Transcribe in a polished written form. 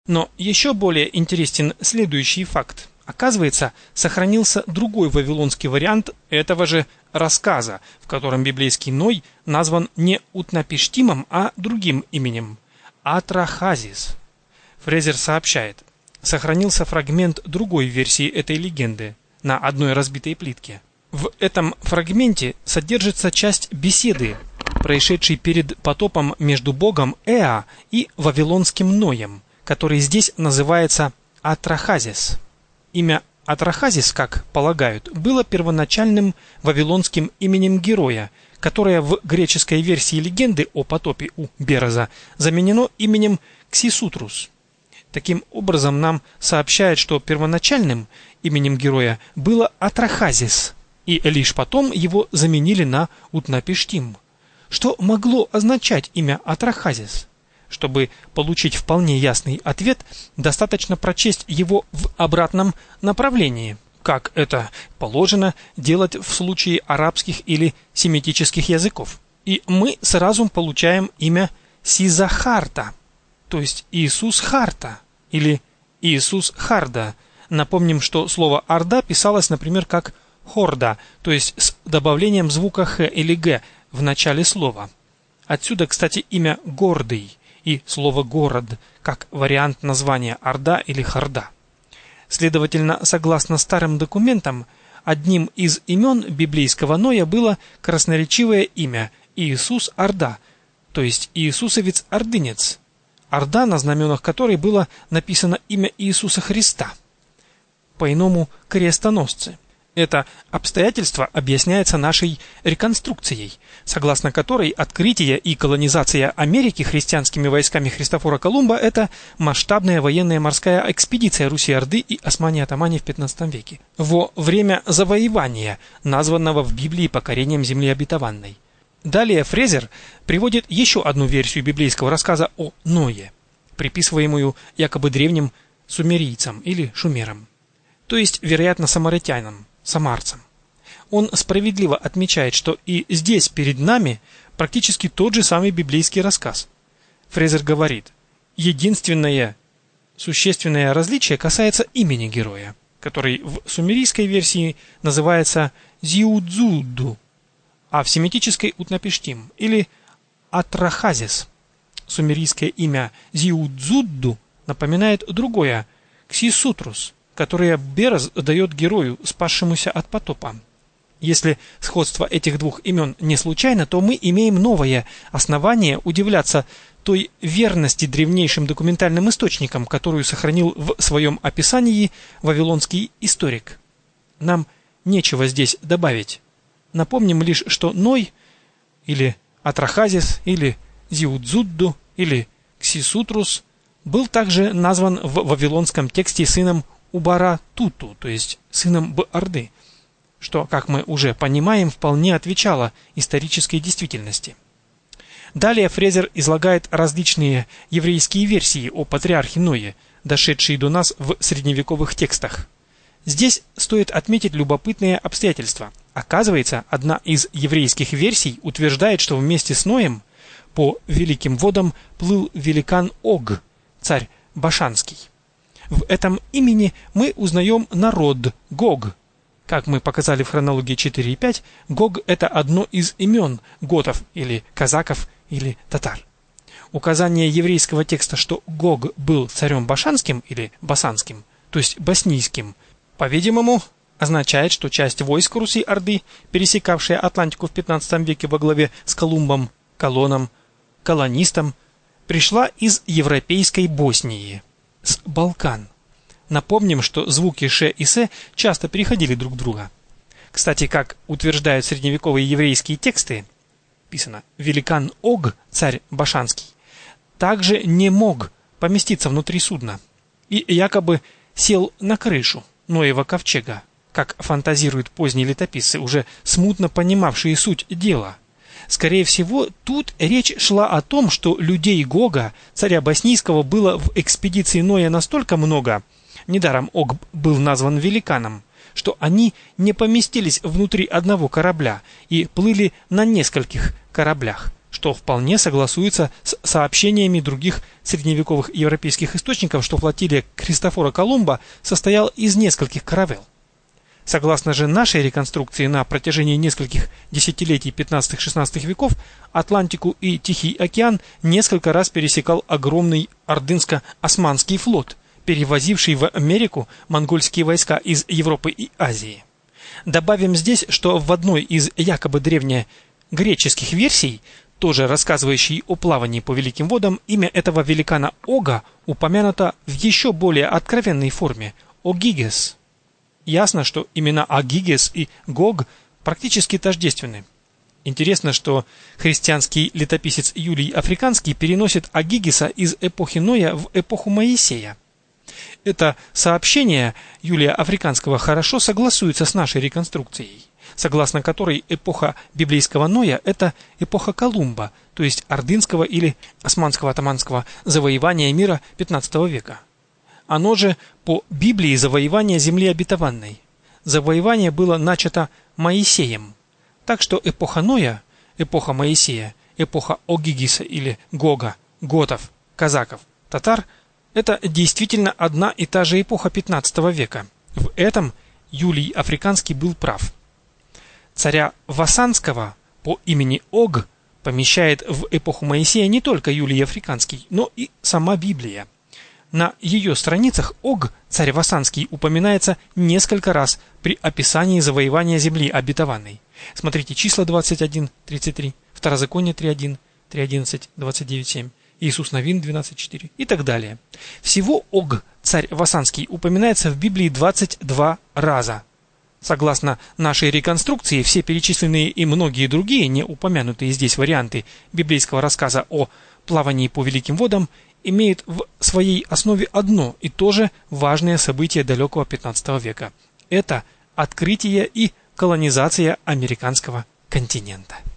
Но еще более интересен следующий факт. Оказывается, сохранился другой вавилонский вариант этого же рассказа, в котором библейский Ной назван не Утнапиштимом, а другим именем – Атрахазис. Фрезер сообщает, сохранился фрагмент другой версии этой легенды на одной разбитой плитке. В этом фрагменте содержится часть беседы, происшедшей перед потопом между богом Эа и вавилонским Ноем, который здесь называется Атрахазис. Имя Атрахазис, как полагают, было первоначальным вавилонским именем героя, которое в греческой версии легенды о потопе у Бероза заменено именем Ксисутрус. Таким образом, нам сообщают, что первоначальным именем героя было Атрахазис, и лишь потом его заменили на Утнапиштим. Что могло означать имя Атрахазис? Чтобы получить вполне ясный ответ, достаточно прочесть его в обратном направлении, как это положено делать в случае арабских или семитических языков. И мы сразу получаем имя Сизахарта, то есть Иисус Харта или Иисус Харда. Напомним, что слово «орда» писалось, например, как «хорда», то есть с добавлением звука «х» или «г» в начале слова. Отсюда, кстати, имя «гордый» и слово «город» как вариант названия Орда или Харда. Следовательно, согласно старым документам, одним из имен библейского Ноя было красноречивое имя Иисус Орда, то есть Иисусовец-ордынец, Орда, на знаменах которой было написано имя Иисуса Христа. По-иному крестоносцы. Это обстоятельство объясняется нашей реконструкцией, согласно которой открытие и колонизация Америки христианскими войсками Христофора Колумба – это масштабная военная морская экспедиция Руси-Орды и османе-атамане в XV веке, во время завоевания, названного в Библии покорением земли обетованной. Далее Фрезер приводит еще одну версию библейского рассказа о Ное, приписываемую якобы древним сумерийцам или шумерам, то есть, вероятно, самаритянам, самарцам. Он справедливо отмечает, что и здесь перед нами практически тот же самый библейский рассказ. Фрезер говорит, единственное существенное различие касается имени героя, который в сумерийской версии называется Зиудзудду, а в семитической Утнапиштим или Атрахазис. Сумерийское имя Зиудзудду напоминает другое – Ксисутрус, которое Бероз дает герою, спасшемуся от потопа. Если сходство этих двух имен не случайно, то мы имеем новое основание удивляться той верности древнейшим документальным источникам, которую сохранил в своем описании вавилонский историк. Нам нечего здесь добавить. Напомним лишь, что Ной, или Атрахазис, или Зиудзудду, или Ксисутрус был также назван в вавилонском тексте сыном Убара-Туту, то есть сыном Б-Орды, что, как мы уже понимаем, вполне отвечало исторической действительности. Далее Фрезер излагает различные еврейские версии о патриархе Ное, дошедшие до нас в средневековых текстах. Здесь стоит отметить любопытные обстоятельства. Оказывается, одна из еврейских версий утверждает, что вместе с Ноем по великим водам плыл великан Ог, царь Башанский. В этом имени мы узнаем народ Гог. Как мы показали в хронологии 4 и 5, Гог – это одно из имен готов или казаков или татар. Указание еврейского текста, что Гог был царем Башанским или Басанским, то есть боснийским, по-видимому, означает, что часть войск Руси-Орды, пересекавшая Атлантику в 15 веке во главе с Колумбом, колонистом, пришла из европейской Боснии, с Балкан. Напомним, что звуки «ш» и «с» часто переходили друг друга. Кстати, как утверждают средневековые еврейские тексты, писано «великан Ог, царь Башанский», также не мог поместиться внутри судна и якобы сел на крышу Ноева ковчега, как фантазируют поздние летописцы, уже смутно понимавшие суть дела. Скорее всего, тут речь шла о том, что людей Гога, царя Боснийского, было в экспедиции Ноя настолько много, недаром Ог был назван великаном, что они не поместились внутри одного корабля и плыли на нескольких кораблях. что вполне согласуется с сообщениями других средневековых европейских источников, что флотилия Христофора Колумба состояла из нескольких каравелл. Согласно же нашей реконструкции, на протяжении нескольких десятилетий 15-16 веков Атлантику и Тихий океан несколько раз пересекал огромный ордынско-османский флот, перевозивший в Америку монгольские войска из Европы и Азии. Добавим здесь, что в одной из якобы древнегреческих версий, тоже рассказывающей о плавании по великим водам, имя этого великана Ога упомянуто в еще более откровенной форме – Огигес. Ясно, что имена Агигес и Гог практически тождественны. Интересно, что христианский летописец Юлий Африканский переносит Агигеса из эпохи Ноя в эпоху Моисея. Это сообщение Юлия Африканского хорошо согласуется с нашей реконструкцией, согласно которой эпоха библейского Ноя – это эпоха Колумба, то есть ордынского или османского-атаманского завоевания мира XV века. Оно же по Библии завоевание земли обетованной. Завоевание было начато Моисеем. Так что эпоха Ноя, эпоха Моисея, эпоха Огигиса или Гога, готов, казаков, татар – это действительно одна и та же эпоха XV века. В этом Юлий Африканский был прав. Царя Вассанского по имени Ог помещает в эпоху Моисея не только Юлий Африканский, но и сама Библия. На ее страницах Ог, царь Вассанский, упоминается несколько раз при описании завоевания земли обетованной. Смотрите числа 21:33, Второзаконие 3:1, 3:11, 29:7, Иисус Навин 12:4 и так далее. Всего Ог, царь Вассанский, упоминается в Библии 22 раза. Согласно нашей реконструкции, все перечисленные и многие другие, не упомянутые здесь варианты библейского рассказа о плавании по великим водам, имеют в своей основе одно и то же важное событие далекого XV века. Это открытие и колонизация американского континента.